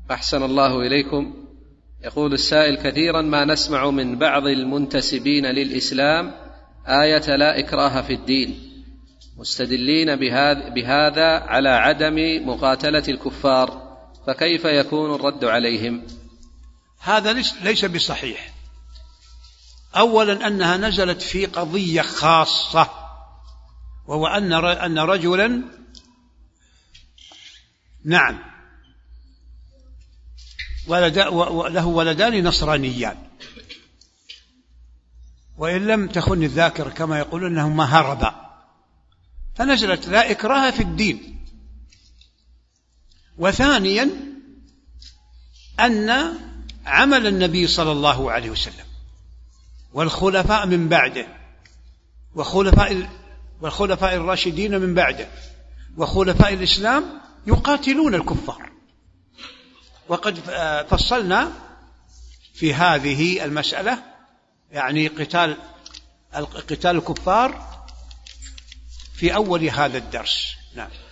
أحسن الله إليكم. يقول السائل: كثيرا ما نسمع من بعض المنتسبين للإسلام آية لا إكراه في الدين، مستدلين بهذا على عدم مقاتلة الكفار، فكيف يكون الرد عليهم؟ هذا ليس بصحيح. أولا أنها نزلت في قضية خاصة، وهو أن رجلا نعم له ولدان نصرانيان، وإن لم تخن الذاكرة كما يقولون أنهما هربا، فنزلت لا إكراه في الدين. وثانيا أن عمل النبي صلى الله عليه وسلم والخلفاء من بعده والخلفاء الراشدين من بعده وخلفاء الإسلام يقاتلون الكفار، وقد فصلنا في هذه المسألة، يعني قتال الكفار في أول هذا الدرس. نعم.